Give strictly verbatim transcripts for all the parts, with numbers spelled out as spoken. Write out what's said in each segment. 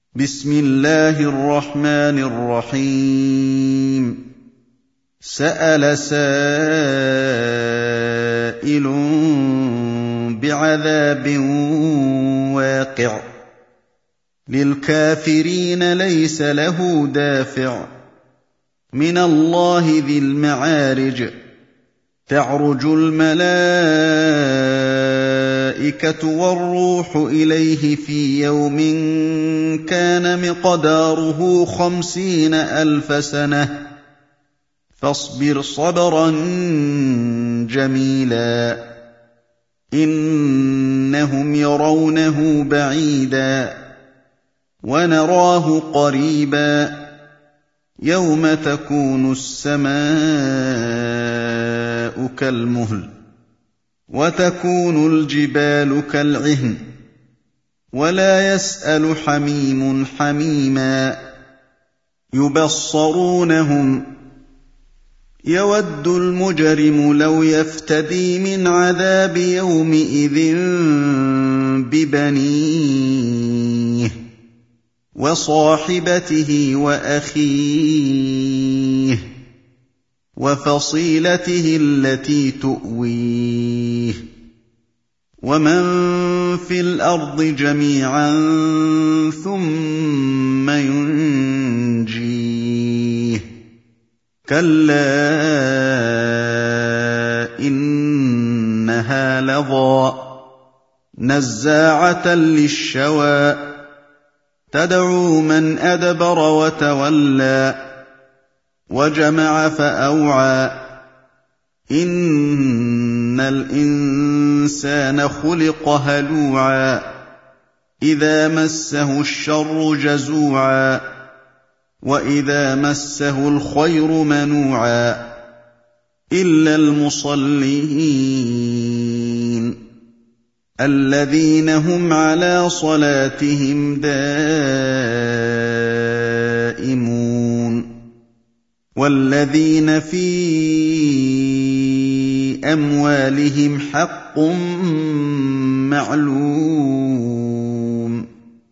بسم الله الرحمن الرحيم سأل سائل بعذاب واقع للكافرين ليس له دافع من الله ذي المعارج تعرج الملائكة والروح إليه في يوم كان مقداره خمسين ألف سنة فاصبر صبرا جميلا إنهم يرونه بعيدا ونراه قريبا يوم تكون السماء كالمهل وتكون الجبال كالعهن ولا يسأل حميم حميما يبصرونهم يود المجرم لو يفتدي من عذاب يومئذ ببنيه وصاحبته وأخيه وفصيلته التي تؤويه ومن في الأرض جميعا ثم ينجيه كلا إنها لظى نزاعة للشوى تدعو من أدبر وتولى وجمع فأوعى إن الإنسان خلق هلوعا إذا مسه الشر جزوعا وإذا مسه الخير منوعا إلا المصلين الذين هم على صلاتهم دائمون والذين في أموالهم حق معلوم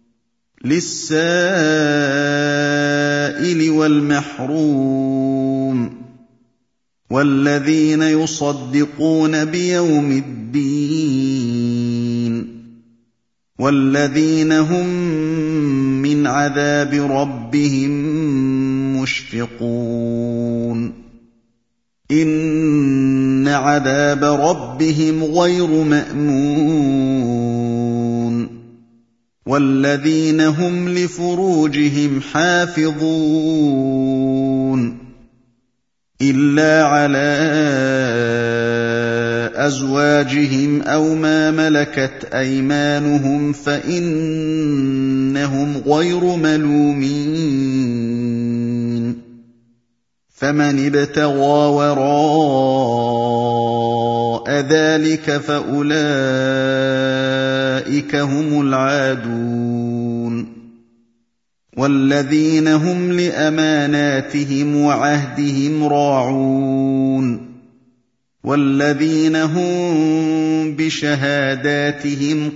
للسائل والمحروم والذين يصدقون بيوم الدين والذين هم من عذاب ربهم مشفقون إن عذاب ربهم غير مأمون والذين هم لفروجهم حافظون إلا على أزواجهم أو ما ملكت أيمانهم فإنهم غير ملومين فمن ابتغى وراء ذلك فأولئك هم العادون والذين هم لأماناتهم وعهدهم راعون والذين هم بشهاداتهم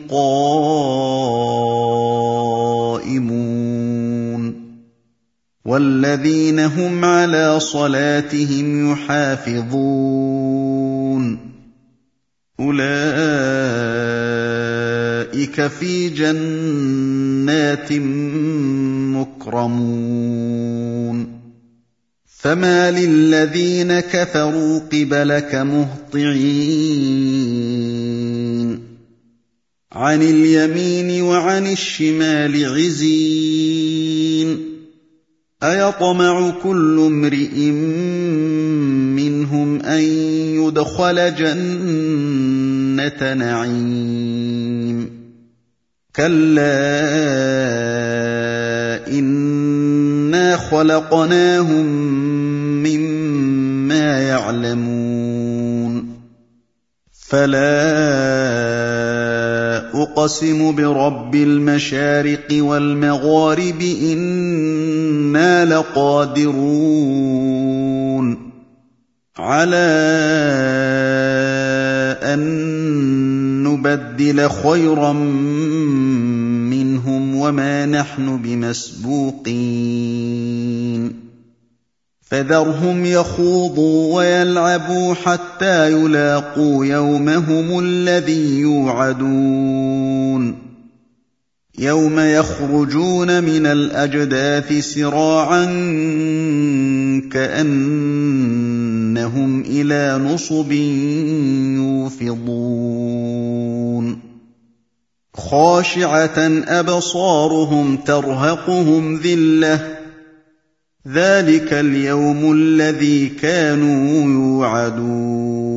قائمون والذين هم على صلاتهم يحافظون أولئك في جنات مكرمون فما للذين كفروا قبلك مهطعين عن اليمين وعن الشمال عزين أيطمع كل امرئ منهم أن يدخل جنة نعيم كلا إنا خلقناهم مما يعلمون فلا أقسم برب المشارق والمغارب إنا لقادرون على أن نبدل خيرا منهم وما نحن بمسبوقين فذرهم يخوضوا ويلعبوا حتى يلاقوا يومهم الذي يوعدون يوم يخرجون من الأجداث سراعا كأنهم إلى نصب يوفضون خاشعة أبصارهم ترهقهم ذلة ذلك اليوم الذي كانوا يوعدون